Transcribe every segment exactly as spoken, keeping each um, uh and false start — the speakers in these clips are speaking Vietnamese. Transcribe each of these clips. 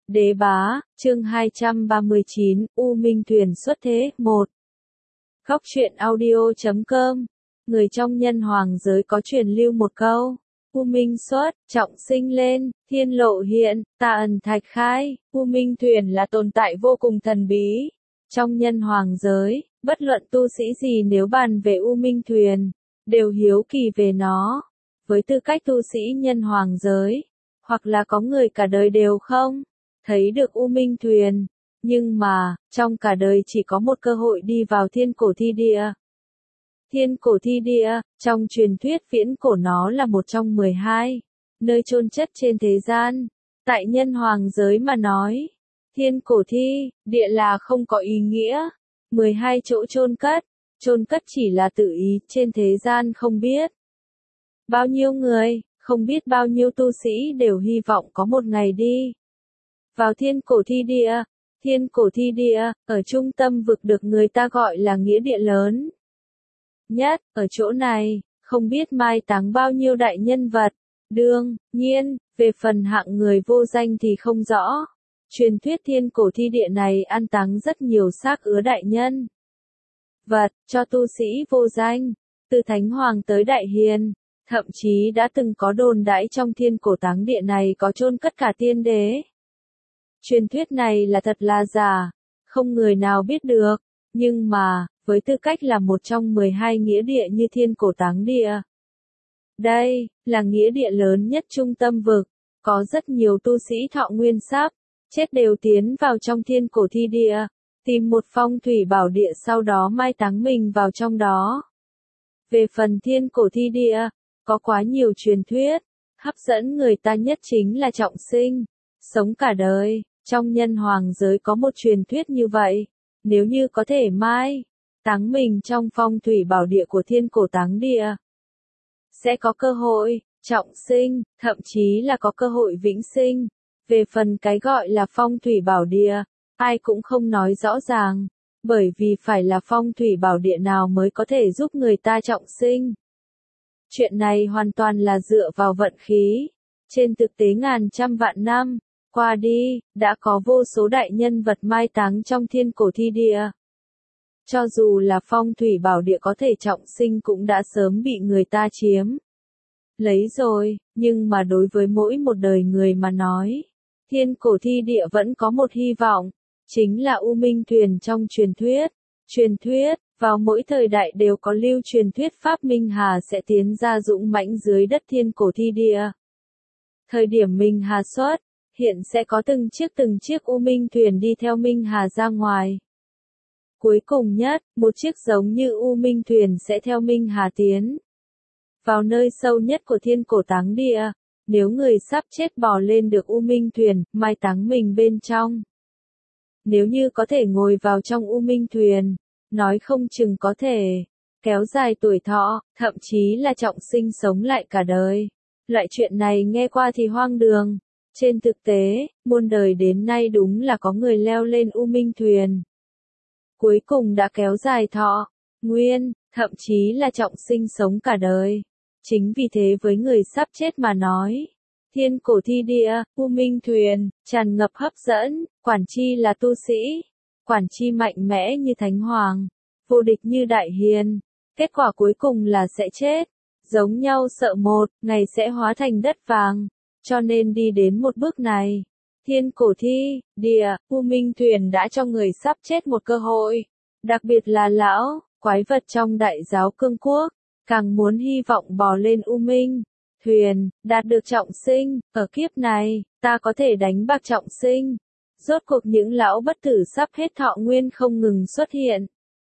Đế bá, chương hai trăm ba mươi chín, U Minh Thuyền xuất thế, một. Góc truyện audio chấm com. Người trong nhân hoàng giới có truyền lưu một câu. U Minh xuất, trọng sinh lên, thiên lộ hiện, tà ẩn thạch khai. U Minh Thuyền là tồn tại vô cùng thần bí. Trong nhân hoàng giới, bất luận tu sĩ gì nếu bàn về U Minh Thuyền, đều hiếu kỳ về nó. Với tư cách tu sĩ nhân hoàng giới, hoặc là có người cả đời đều không thấy được U Minh Thuyền, nhưng mà, trong cả đời chỉ có một cơ hội đi vào thiên cổ thi địa. Thiên cổ thi địa, trong truyền thuyết viễn cổ nó là một trong mười hai nơi chôn chất trên thế gian. Tại nhân hoàng giới mà nói, thiên cổ thi địa là không có ý nghĩa. mười hai chỗ chôn cất, chôn cất chỉ là tự ý, trên thế gian không biết bao nhiêu người, không biết bao nhiêu tu sĩ đều hy vọng có một ngày đi vào thiên cổ thi địa. Thiên cổ thi địa, ở trung tâm vực được người ta gọi là nghĩa địa lớn nhất, ở chỗ này, không biết mai táng bao nhiêu đại nhân vật. Đương nhiên, về phần hạng người vô danh thì không rõ. Truyền thuyết thiên cổ thi địa này an táng rất nhiều xác ứa đại nhân vật, cho tu sĩ vô danh, từ thánh hoàng tới đại hiền. Thậm chí đã từng có đồn đãi trong thiên cổ táng địa này có chôn cất cả tiên đế. Truyền thuyết này là thật là giả, không người nào biết được, nhưng mà, với tư cách là một trong mười hai nghĩa địa như thiên cổ táng địa, đây là nghĩa địa lớn nhất trung tâm vực, có rất nhiều tu sĩ thọ nguyên sắp chết đều tiến vào trong thiên cổ thi địa, tìm một phong thủy bảo địa sau đó mai táng mình vào trong đó. Về phần thiên cổ thi địa, có quá nhiều truyền thuyết, hấp dẫn người ta nhất chính là trọng sinh, sống cả đời. Trong nhân hoàng giới có một truyền thuyết như vậy, nếu như có thể mai táng mình trong phong thủy bảo địa của thiên cổ táng địa, sẽ có cơ hội trọng sinh, thậm chí là có cơ hội vĩnh sinh. Về phần cái gọi là phong thủy bảo địa, ai cũng không nói rõ ràng, bởi vì phải là phong thủy bảo địa nào mới có thể giúp người ta trọng sinh. Chuyện này hoàn toàn là dựa vào vận khí. Trên thực tế ngàn trăm vạn năm qua đi, đã có vô số đại nhân vật mai táng trong thiên cổ thi địa. Cho dù là phong thủy bảo địa có thể trọng sinh cũng đã sớm bị người ta chiếm lấy rồi, nhưng mà đối với mỗi một đời người mà nói, thiên cổ thi địa vẫn có một hy vọng, chính là U Minh Thuyền trong truyền thuyết. Truyền thuyết, vào mỗi thời đại đều có lưu truyền thuyết Pháp Minh Hà sẽ tiến ra dũng mãnh dưới đất thiên cổ thi địa. Thời điểm Minh Hà xuất hiện sẽ có từng chiếc từng chiếc U Minh Thuyền đi theo Minh Hà ra ngoài. Cuối cùng nhất, một chiếc giống như U Minh Thuyền sẽ theo Minh Hà tiến vào nơi sâu nhất của thiên cổ táng địa. Nếu người sắp chết bò lên được U Minh Thuyền, mai táng mình bên trong. Nếu như có thể ngồi vào trong U Minh Thuyền, nói không chừng có thể kéo dài tuổi thọ, thậm chí là trọng sinh sống lại cả đời. Loại chuyện này nghe qua thì hoang đường. Trên thực tế, muôn đời đến nay đúng là có người leo lên U Minh Thuyền, cuối cùng đã kéo dài thọ nguyên, thậm chí là trọng sinh sống cả đời. Chính vì thế với người sắp chết mà nói, thiên cổ thi địa, U Minh Thuyền, tràn ngập hấp dẫn. Quản chi là tu sĩ, quản chi mạnh mẽ như thánh hoàng, vô địch như đại hiền, kết quả cuối cùng là sẽ chết. Giống nhau sợ một ngày sẽ hóa thành đất vàng. Cho nên đi đến một bước này, thiên cổ thi địa, U Minh Thuyền đã cho người sắp chết một cơ hội. Đặc biệt là lão quái vật trong đại giáo cương quốc, càng muốn hy vọng bò lên U Minh Thuyền, đạt được trọng sinh. Ở kiếp này, ta có thể đánh bạc trọng sinh. Rốt cuộc những lão bất tử sắp hết thọ nguyên không ngừng xuất hiện.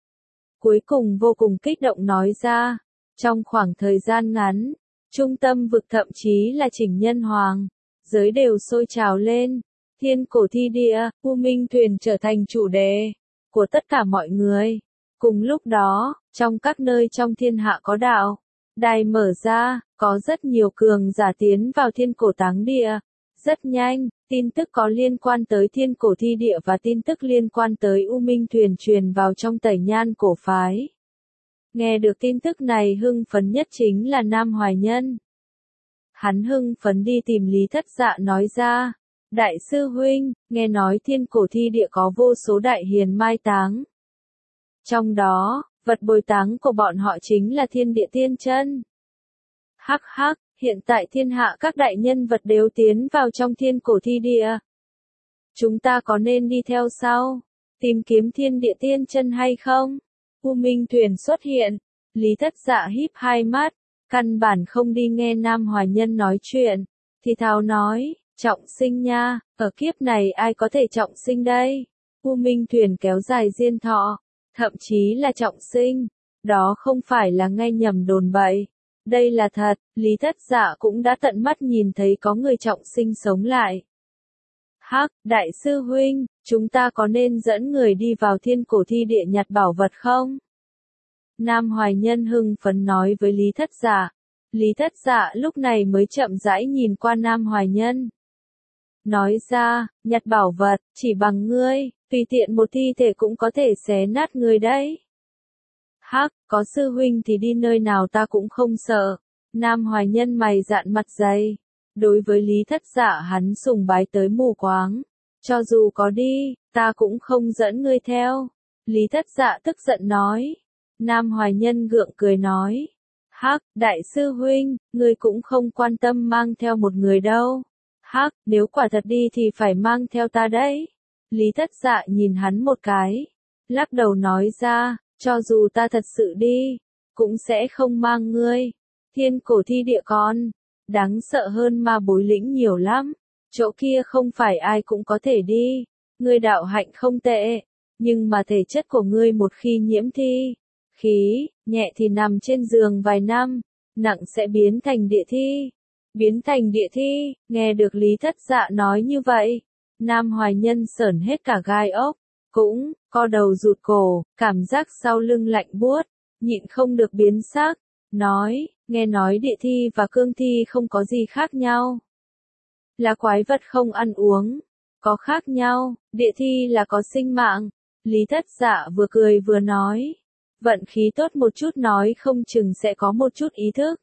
Cuối cùng vô cùng kích động nói ra, trong khoảng thời gian ngắn, trung tâm vực thậm chí là chỉnh nhân hoàng giới đều sôi trào lên. Thiên cổ thi địa, U Minh Thuyền trở thành chủ đề của tất cả mọi người. Cùng lúc đó, trong các nơi trong thiên hạ có đạo đài mở ra, có rất nhiều cường giả tiến vào thiên cổ táng địa. Rất nhanh, tin tức có liên quan tới thiên cổ thi địa và tin tức liên quan tới U Minh Thuyền truyền vào trong tẩy nhan cổ phái. Nghe được tin tức này hưng phấn nhất chính là Nam Hoài Nhân. Hắn hưng phấn đi tìm Lý Thất Dạ nói ra, đại sư huynh, nghe nói thiên cổ thi địa có vô số đại hiền mai táng. Trong đó, vật bồi táng của bọn họ chính là thiên địa tiên chân. Hắc hắc, hiện tại thiên hạ các đại nhân vật đều tiến vào trong thiên cổ thi địa. Chúng ta có nên đi theo sau, tìm kiếm thiên địa tiên chân hay không? U Minh thuyền xuất hiện, Lý Thất Dạ híp hai mắt, căn bản không đi nghe Nam Hoài Nhân nói chuyện, thì thào nói, trọng sinh nha, ở kiếp này ai có thể trọng sinh đây? U Minh thuyền kéo dài diên thọ, thậm chí là trọng sinh, đó không phải là nghe nhầm đồn bậy. Đây là thật, Lý Thất Dạ cũng đã tận mắt nhìn thấy có người trọng sinh sống lại. Hắc, đại sư huynh, chúng ta có nên dẫn người đi vào thiên cổ thi địa nhặt bảo vật không? Nam Hoài Nhân hưng phấn nói với Lý Thất Dạ. Lý Thất Dạ lúc này mới chậm rãi nhìn qua Nam Hoài Nhân. Nói ra, nhặt bảo vật, chỉ bằng ngươi, tùy tiện một thi thể cũng có thể xé nát ngươi đấy. Hắc, có sư huynh thì đi nơi nào ta cũng không sợ. Nam Hoài Nhân mày dạn mặt dày. Đối với Lý Thất Dạ hắn sùng bái tới mù quáng. Cho dù có đi, ta cũng không dẫn ngươi theo. Lý Thất Dạ tức giận nói. Nam Hoài Nhân gượng cười nói. Hắc, đại sư huynh, ngươi cũng không quan tâm mang theo một người đâu. Hắc, nếu quả thật đi thì phải mang theo ta đấy. Lý Thất Dạ nhìn hắn một cái. Lắc đầu nói ra, cho dù ta thật sự đi, cũng sẽ không mang ngươi. Thiên cổ thi địa con, đáng sợ hơn ma bối lĩnh nhiều lắm. Chỗ kia không phải ai cũng có thể đi. Ngươi đạo hạnh không tệ, nhưng mà thể chất của ngươi một khi nhiễm thi, khí, nhẹ thì nằm trên giường vài năm, nặng sẽ biến thành địa thi. Biến thành địa thi, nghe được Lý Thất Dạ nói như vậy. Nam Hoài Nhân sởn hết cả gai ốc, cũng, co đầu rụt cổ, cảm giác sau lưng lạnh buốt, nhịn không được biến sắc, nói, nghe nói địa thi và cương thi không có gì khác nhau. Là quái vật không ăn uống, có khác nhau, địa thi là có sinh mạng. Lý Thất Dạ vừa cười vừa nói, vận khí tốt một chút nói không chừng sẽ có một chút ý thức.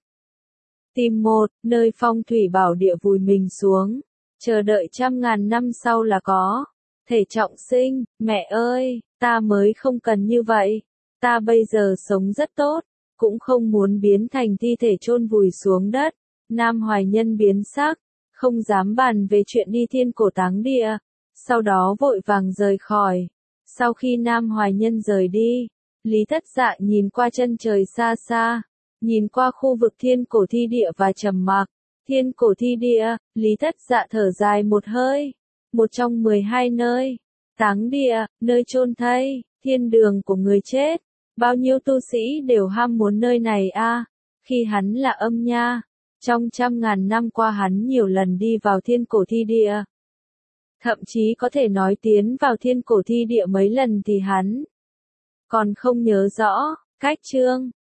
Tìm một, nơi phong thủy bảo địa vùi mình xuống, chờ đợi trăm ngàn năm sau là có. Thể trọng sinh, mẹ ơi, ta mới không cần như vậy. Ta bây giờ sống rất tốt, cũng không muốn biến thành thi thể chôn vùi xuống đất. Nam Hoài Nhân biến sắc, không dám bàn về chuyện đi thiên cổ táng địa, sau đó vội vàng rời khỏi. Sau khi Nam Hoài Nhân rời đi, Lý Thất Dạ nhìn qua chân trời xa xa, nhìn qua khu vực thiên cổ thi địa và trầm mặc. Thiên cổ thi địa, Lý Thất Dạ thở dài một hơi. Một trong mười hai nơi, táng địa, nơi chôn thây, thiên đường của người chết. Bao nhiêu tu sĩ đều ham muốn nơi này a. À, khi hắn là âm nha, trong trăm ngàn năm qua hắn nhiều lần đi vào thiên cổ thi địa. Thậm chí có thể nói tiến vào thiên cổ thi địa mấy lần thì hắn còn không nhớ rõ. Cách chương